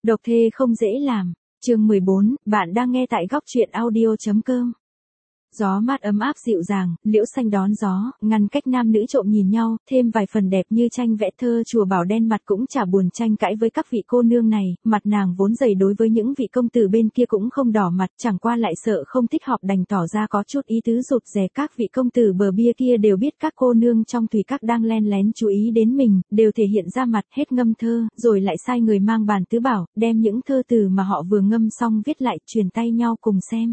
Độc thê không dễ làm. Chương 14, bạn đang nghe tại góc truyện audio.com. Gió mát ấm áp dịu dàng, liễu xanh đón gió, ngăn cách nam nữ trộm nhìn nhau, thêm vài phần đẹp như tranh vẽ thơ. Chùa Bảo Đen mặt cũng chả buồn tranh cãi với các vị cô nương này, mặt nàng vốn dày đối với những vị công tử bên kia cũng không đỏ mặt, chẳng qua lại sợ không thích hợp đành tỏ ra có chút ý tứ rụt rè. Các vị công tử bờ bia kia đều biết các cô nương trong thủy các đang len lén chú ý đến mình, đều thể hiện ra mặt hết ngâm thơ, rồi lại sai người mang bàn tứ bảo, đem những thơ từ mà họ vừa ngâm xong viết lại, truyền tay nhau cùng xem.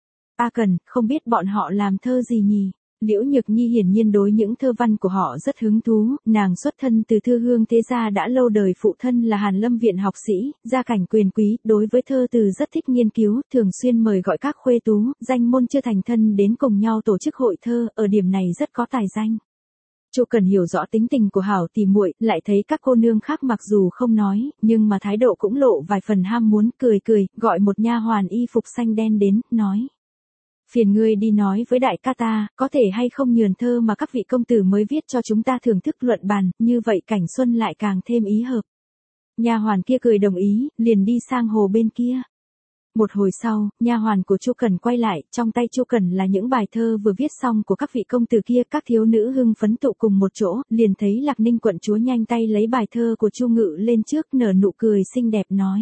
A Cần, không biết bọn họ làm thơ gì nhỉ? Liễu Nhược Nhi hiển nhiên đối những thơ văn của họ rất hứng thú, nàng xuất thân từ thư hương thế gia đã lâu đời, phụ thân là Hàn Lâm viện học sĩ, gia cảnh quyền quý, đối với thơ từ rất thích nghiên cứu, thường xuyên mời gọi các khuê tú, danh môn chưa thành thân đến cùng nhau tổ chức hội thơ, ở điểm này rất có tài danh. Chu Cần hiểu rõ tính tình của hảo tỉ muội, lại thấy các cô nương khác mặc dù không nói, nhưng mà thái độ cũng lộ vài phần ham muốn, cười cười, gọi một nha hoàn y phục xanh đen đến, nói: phiền ngươi đi nói với đại ca ta, có thể hay không nhường thơ mà các vị công tử mới viết cho chúng ta thưởng thức luận bàn, như vậy cảnh xuân lại càng thêm ý hợp. Nha hoàn kia cười đồng ý, liền đi sang hồ bên kia. Một hồi sau, nha hoàn của Chu Cần quay lại, trong tay Chu Cần là những bài thơ vừa viết xong của các vị công tử kia. Các thiếu nữ hưng phấn tụ cùng một chỗ, liền thấy Lạc Ninh quận chúa nhanh tay lấy bài thơ của Chu Ngự lên trước, nở nụ cười xinh đẹp nói: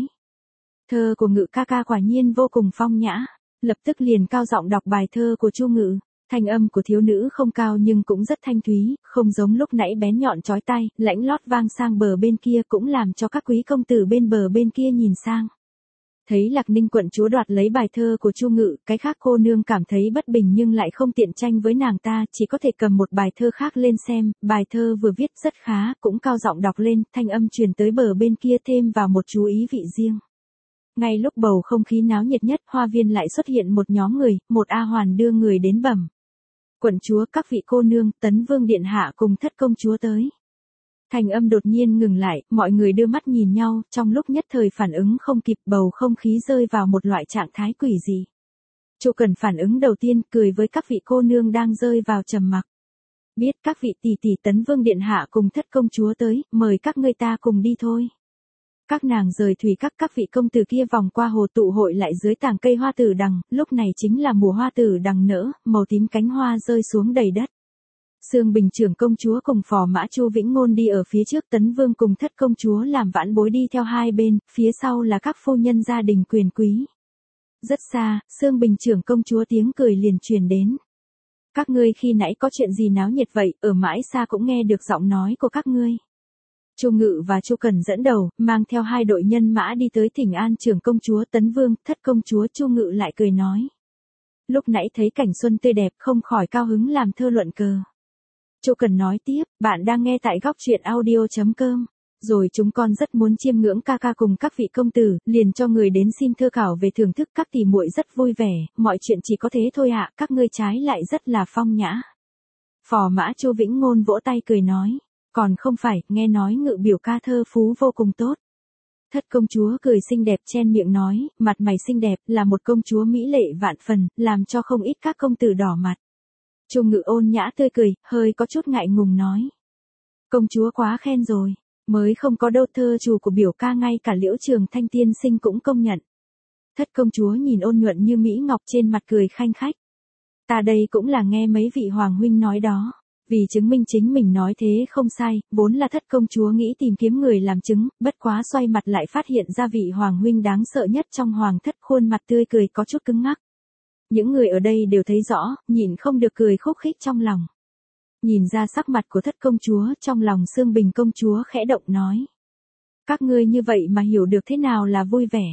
thơ của Ngự ca ca quả nhiên vô cùng phong nhã. Lập tức liền cao giọng đọc bài thơ của Chu Ngự. Thanh âm của thiếu nữ không cao nhưng cũng rất thanh thúy, không giống lúc nãy bén nhọn chói tai, lãnh lót vang sang bờ bên kia, cũng làm cho các quý công tử bên bờ bên kia nhìn sang. Thấy Lạc Ninh quận chúa đoạt lấy bài thơ của Chu Ngự, cái khác cô nương cảm thấy bất bình nhưng lại không tiện tranh với nàng ta, chỉ có thể cầm một bài thơ khác lên xem. Bài thơ vừa viết rất khá, cũng cao giọng đọc lên, thanh âm truyền tới bờ bên kia thêm vào một chú ý vị riêng. Ngay lúc bầu không khí náo nhiệt nhất, hoa viên lại xuất hiện một nhóm người, một A Hoàn đưa người đến bẩm: quận chúa, các vị cô nương, Tấn Vương điện hạ cùng Thất công chúa tới. Thành âm đột nhiên ngừng lại, mọi người đưa mắt nhìn nhau, trong lúc nhất thời phản ứng không kịp, bầu không khí rơi vào một loại trạng thái quỷ dị. Chu Cần phản ứng đầu tiên, cười với các vị cô nương đang rơi vào trầm mặc. Biết các vị tỷ tỷ Tấn Vương điện hạ cùng Thất công chúa tới, mời các ngươi ta cùng đi thôi. Các nàng rời thủy các vị công tử kia vòng qua hồ tụ hội lại dưới tàng cây hoa tử đằng, lúc này chính là mùa hoa tử đằng nở, màu tím cánh hoa rơi xuống đầy đất. Sương Bình trưởng công chúa cùng phò mã Chu Vĩnh Ngôn đi ở phía trước, Tấn Vương cùng Thất công chúa làm vãn bối đi theo hai bên, phía sau là các phu nhân gia đình quyền quý. Rất xa, Sương Bình trưởng công chúa tiếng cười liền truyền đến: các ngươi khi nãy có chuyện gì náo nhiệt vậy, ở mãi xa cũng nghe được giọng nói của các ngươi. Chu Ngự và Chu Cần dẫn đầu, mang theo hai đội nhân mã đi tới thỉnh an trưởng công chúa. Tấn Vương, Thất công chúa. Chu Ngự lại cười nói: lúc nãy thấy cảnh xuân tươi đẹp, không khỏi cao hứng làm thơ luận cờ. Chu Cần nói tiếp: bạn đang nghe tại góc truyện audio.com. Rồi chúng con rất muốn chiêm ngưỡng ca ca cùng các vị công tử, liền cho người đến xin thơ khảo về thưởng thức. Các tỷ muội rất vui vẻ, mọi chuyện chỉ có thế thôi ạ, các ngươi trái lại rất là phong nhã. Phò mã Chu Vĩnh Ngôn vỗ tay cười nói: còn không phải, nghe nói Ngự biểu ca thơ phú vô cùng tốt. Thất công chúa cười xinh đẹp chen miệng nói, mặt mày xinh đẹp, là một công chúa mỹ lệ vạn phần, làm cho không ít các công tử đỏ mặt. Chu Ngự ôn nhã tươi cười, hơi có chút ngại ngùng nói: công chúa quá khen rồi, mới không có đâu, thơ chủ của biểu ca ngay cả Liễu Trường Thanh tiên sinh cũng công nhận. Thất công chúa nhìn ôn nhuận như mỹ ngọc, trên mặt cười khanh khách. Ta đây cũng là nghe mấy vị hoàng huynh nói đó. Vì chứng minh chính mình nói thế không sai, vốn là Thất công chúa nghĩ tìm kiếm người làm chứng, bất quá xoay mặt lại phát hiện ra vị hoàng huynh đáng sợ nhất trong hoàng thất, khuôn mặt tươi cười có chút cứng ngắc. Những người ở đây đều thấy rõ, nhìn không được cười khúc khích trong lòng. Nhìn ra sắc mặt của Thất công chúa, trong lòng Sương Bình công chúa khẽ động nói: các ngươi như vậy mà hiểu được thế nào là vui vẻ.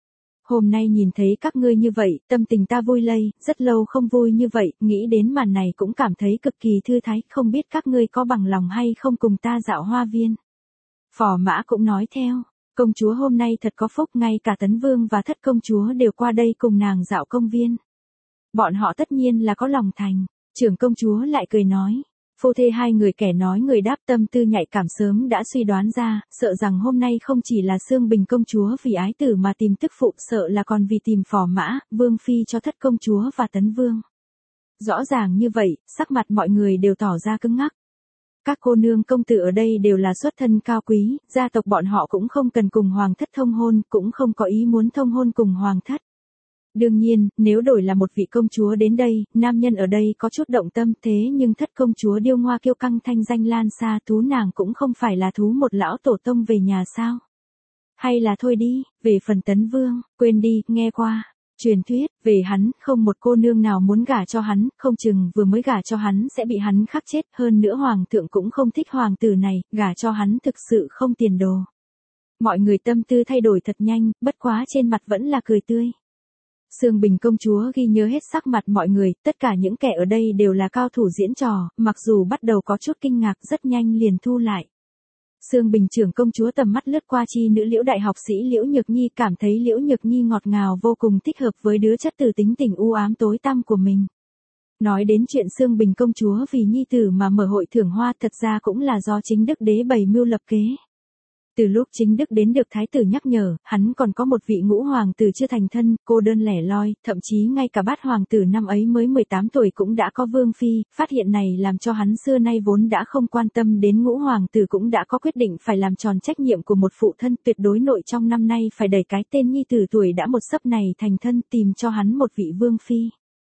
Hôm nay nhìn thấy các ngươi như vậy, tâm tình ta vui lây, rất lâu không vui như vậy, nghĩ đến màn này cũng cảm thấy cực kỳ thư thái, không biết các ngươi có bằng lòng hay không cùng ta dạo hoa viên. Phò mã cũng nói theo: công chúa hôm nay thật có phúc, ngay cả Tấn Vương và Thất công chúa đều qua đây cùng nàng dạo công viên. Bọn họ tất nhiên là có lòng thành. Trưởng công chúa lại cười nói: phu thê hai người kẻ nói người đáp, tâm tư nhạy cảm sớm đã suy đoán ra, sợ rằng hôm nay không chỉ là Sương Bình công chúa vì ái tử mà tìm tức phụ, sợ là còn vì tìm phò mã, vương phi cho Thất công chúa và Tấn Vương. Rõ ràng như vậy, sắc mặt mọi người đều tỏ ra cứng ngắc. Các cô nương công tử ở đây đều là xuất thân cao quý, gia tộc bọn họ cũng không cần cùng hoàng thất thông hôn, cũng không có ý muốn thông hôn cùng hoàng thất. Đương nhiên, nếu đổi là một vị công chúa đến đây, nam nhân ở đây có chút động tâm thế nhưng thất công chúa điêu ngoa kiêu căng thanh danh lan xa thú nàng cũng không phải là thú một lão tổ tông về nhà sao. Hay là thôi đi, về phần Tấn Vương, quên đi, nghe qua. Truyền thuyết, về hắn, không một cô nương nào muốn gả cho hắn, không chừng vừa mới gả cho hắn sẽ bị hắn khắc chết, hơn nữa hoàng thượng cũng không thích hoàng tử này, gả cho hắn thực sự không tiền đồ. Mọi người tâm tư thay đổi thật nhanh, bất quá trên mặt vẫn là cười tươi. Sương Bình công chúa ghi nhớ hết sắc mặt mọi người, tất cả những kẻ ở đây đều là cao thủ diễn trò, mặc dù bắt đầu có chút kinh ngạc rất nhanh liền thu lại. Sương Bình trưởng công chúa tầm mắt lướt qua chi nữ Liễu đại học sĩ Liễu Nhược Nhi, cảm thấy Liễu Nhược Nhi ngọt ngào vô cùng thích hợp với đứa chất tử tính tình u ám tối tăm của mình. Nói đến chuyện Sương Bình công chúa vì nhi tử mà mở hội thưởng hoa thật ra cũng là do chính đức đế bày mưu lập kế. Từ lúc chính đức đến được thái tử nhắc nhở, hắn còn có một vị ngũ hoàng tử chưa thành thân, cô đơn lẻ loi, thậm chí ngay cả bát hoàng tử năm ấy mới 18 tuổi cũng đã có vương phi, phát hiện này làm cho hắn xưa nay vốn đã không quan tâm đến ngũ hoàng tử cũng đã có quyết định phải làm tròn trách nhiệm của một phụ thân tuyệt đối nội trong năm nay phải đẩy cái tên nhi tử tuổi đã một sấp này thành thân tìm cho hắn một vị vương phi.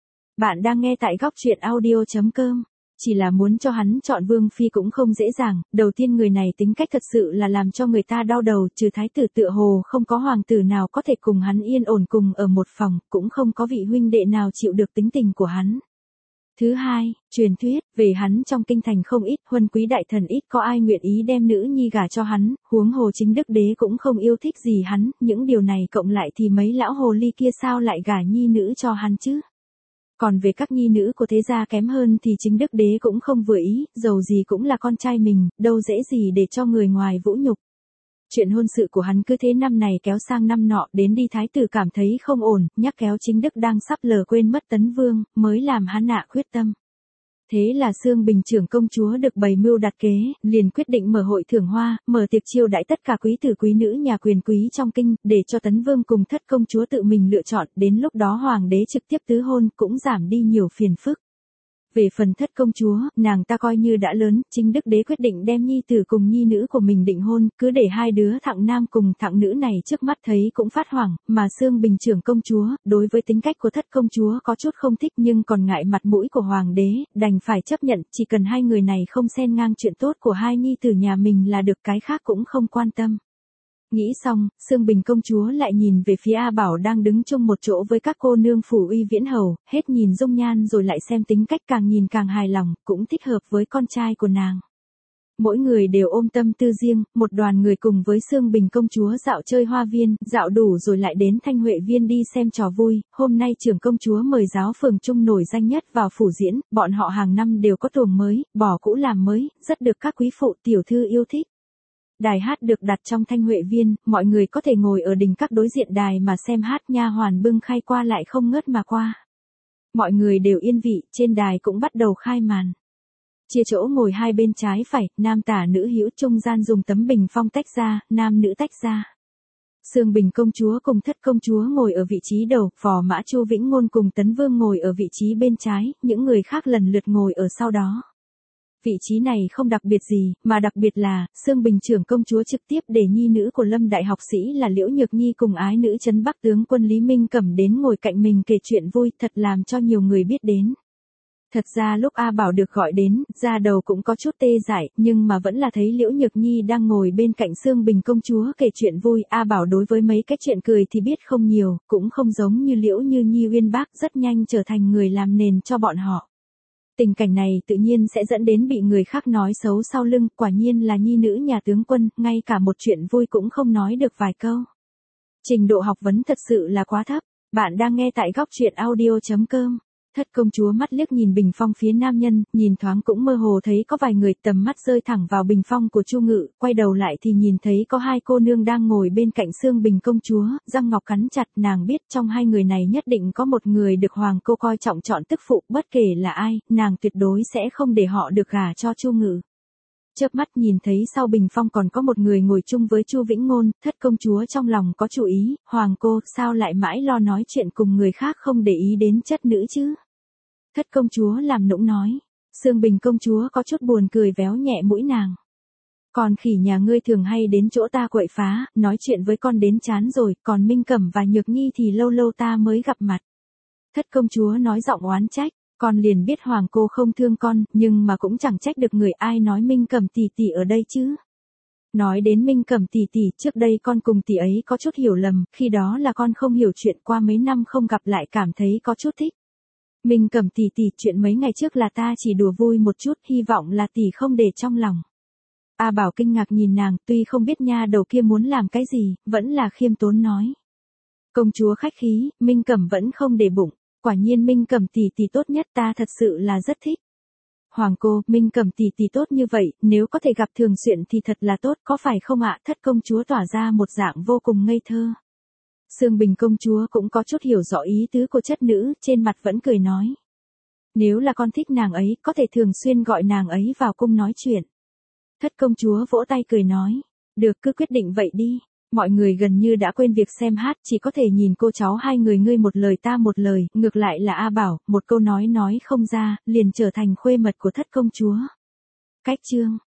Bạn đang nghe tại góc truyện audio.com. Chỉ là muốn cho hắn chọn vương phi cũng không dễ dàng, đầu tiên người này tính cách thật sự là làm cho người ta đau đầu, trừ thái tử tựa hồ không có hoàng tử nào có thể cùng hắn yên ổn cùng ở một phòng, cũng không có vị huynh đệ nào chịu được tính tình của hắn. Thứ hai, truyền thuyết, về hắn trong kinh thành không ít, huân quý đại thần ít có ai nguyện ý đem nữ nhi gả cho hắn, huống hồ chính đức đế cũng không yêu thích gì hắn, những điều này cộng lại thì mấy lão hồ ly kia sao lại gả nhi nữ cho hắn chứ? Còn về các nhi nữ của thế gia kém hơn thì chính đức đế cũng không vừa ý, dầu gì cũng là con trai mình, đâu dễ gì để cho người ngoài vũ nhục. Chuyện hôn sự của hắn cứ thế năm này kéo sang năm nọ, đến đi thái tử cảm thấy không ổn, nhắc kéo chính đức đang sắp lờ quên mất Tấn Vương, mới làm hắn nạ quyết tâm. Thế là Sương Bình trưởng công chúa được bày mưu đặt kế, liền quyết định mở hội thưởng hoa, mở tiệc chiêu đãi tất cả quý tử quý nữ nhà quyền quý trong kinh, để cho Tấn Vương cùng thất công chúa tự mình lựa chọn, đến lúc đó hoàng đế trực tiếp tứ hôn cũng giảm đi nhiều phiền phức. Về phần thất công chúa, nàng ta coi như đã lớn, chính đức đế quyết định đem nhi tử cùng nhi nữ của mình định hôn, cứ để hai đứa thằng nam cùng thằng nữ này trước mắt thấy cũng phát hoảng, mà Sương Bình trưởng công chúa, đối với tính cách của thất công chúa có chút không thích nhưng còn ngại mặt mũi của hoàng đế, đành phải chấp nhận, chỉ cần hai người này không xen ngang chuyện tốt của hai nhi tử nhà mình là được, cái khác cũng không quan tâm. Nghĩ xong, Sương Bình công chúa lại nhìn về phía A Bảo đang đứng chung một chỗ với các cô nương phủ uy viễn hầu, hết nhìn dung nhan rồi lại xem tính cách càng nhìn càng hài lòng, cũng thích hợp với con trai của nàng. Mỗi người đều ôm tâm tư riêng, một đoàn người cùng với Sương Bình công chúa dạo chơi hoa viên, dạo đủ rồi lại đến Thanh Huệ viên đi xem trò vui, hôm nay trưởng công chúa mời giáo phường trung nổi danh nhất vào phủ diễn, bọn họ hàng năm đều có tuồng mới, bỏ cũ làm mới, rất được các quý phụ tiểu thư yêu thích. Đài hát được đặt trong Thanh Huệ viên, mọi người có thể ngồi ở đỉnh các đối diện đài mà xem hát, nha hoàn bưng khay qua lại không ngớt mà qua. Mọi người đều yên vị, trên đài cũng bắt đầu khai màn. Chia chỗ ngồi hai bên trái phải, nam tả nữ hữu, trung gian dùng tấm bình phong tách ra, nam nữ tách ra. Sương Bình công chúa cùng thất công chúa ngồi ở vị trí đầu, phò mã Chu Vĩnh Ngôn cùng Tấn Vương ngồi ở vị trí bên trái, những người khác lần lượt ngồi ở sau đó. Vị trí này không đặc biệt gì, mà đặc biệt là, Sương Bình trưởng công chúa trực tiếp để nhi nữ của Lâm đại học sĩ là Liễu Nhược Nhi cùng ái nữ trấn Bắc tướng quân Lý Minh Cẩm đến ngồi cạnh mình kể chuyện vui, thật làm cho nhiều người biết đến. Thật ra lúc A Bảo được gọi đến, da đầu cũng có chút tê dại, nhưng mà vẫn là thấy Liễu Nhược Nhi đang ngồi bên cạnh Sương Bình công chúa kể chuyện vui. A Bảo đối với mấy cái chuyện cười thì biết không nhiều, cũng không giống như Liễu Như Nhi uyên bác, rất nhanh trở thành người làm nền cho bọn họ. Tình cảnh này tự nhiên sẽ dẫn đến bị người khác nói xấu sau lưng, quả nhiên là nhi nữ nhà tướng quân, ngay cả một chuyện vui cũng không nói được vài câu. Trình độ học vấn thật sự là quá thấp. Bạn đang nghe tại góc truyện audio.com. Thất công chúa mắt liếc nhìn bình phong phía nam nhân, nhìn thoáng cũng mơ hồ thấy có vài người, tầm mắt rơi thẳng vào bình phong của Chu Ngự, quay đầu lại thì nhìn thấy có hai cô nương đang ngồi bên cạnh Sương Bình công chúa, răng ngọc cắn chặt, nàng biết trong hai người này nhất định có một người được hoàng cô coi trọng chọn tức phụ, bất kể là ai, nàng tuyệt đối sẽ không để họ được gả cho Chu Ngự. Chớp mắt nhìn thấy sau bình phong còn có một người ngồi chung với Chu Vĩnh Ngôn, thất công chúa trong lòng có chủ ý, hoàng cô sao lại mãi lo nói chuyện cùng người khác không để ý đến chất nữ chứ? Thất công chúa làm nũng nói, Sương Bình công chúa có chút buồn cười véo nhẹ mũi nàng. Con khỉ nhà ngươi thường hay đến chỗ ta quậy phá, nói chuyện với con đến chán rồi, còn Minh Cẩm và Nhược Nhi thì lâu lâu ta mới gặp mặt. Thất công chúa nói giọng oán trách, con liền biết hoàng cô không thương con, nhưng mà cũng chẳng trách được người, ai nói Minh Cẩm tỷ tỷ ở đây chứ. Nói đến Minh Cẩm tỷ tỷ, trước đây con cùng tỷ ấy có chút hiểu lầm, khi đó là con không hiểu chuyện, qua mấy năm không gặp lại cảm thấy có chút thích. Minh Cẩm tỷ tỷ, chuyện mấy ngày trước là ta chỉ đùa vui một chút, hy vọng là tỷ không để trong lòng. A Bảo kinh ngạc nhìn nàng, tuy không biết nha đầu kia muốn làm cái gì, vẫn là khiêm tốn nói. Công chúa khách khí, Minh Cẩm vẫn không để bụng, quả nhiên Minh Cẩm tỷ tỷ tốt nhất, ta thật sự là rất thích. Hoàng cô, Minh Cẩm tỷ tỷ tốt như vậy, nếu có thể gặp thường xuyên thì thật là tốt, có phải không ạ? Thất công chúa tỏa ra một dạng vô cùng ngây thơ. Sương Bình công chúa cũng có chút hiểu rõ ý tứ của chất nữ, trên mặt vẫn cười nói. Nếu là con thích nàng ấy, có thể thường xuyên gọi nàng ấy vào cung nói chuyện. Thất công chúa vỗ tay cười nói. Được, cứ quyết định vậy đi. Mọi người gần như đã quên việc xem hát, chỉ có thể nhìn cô cháu hai người ngươi một lời ta một lời, ngược lại là A Bảo, một câu nói không ra, liền trở thành khuê mật của thất công chúa. Cách chương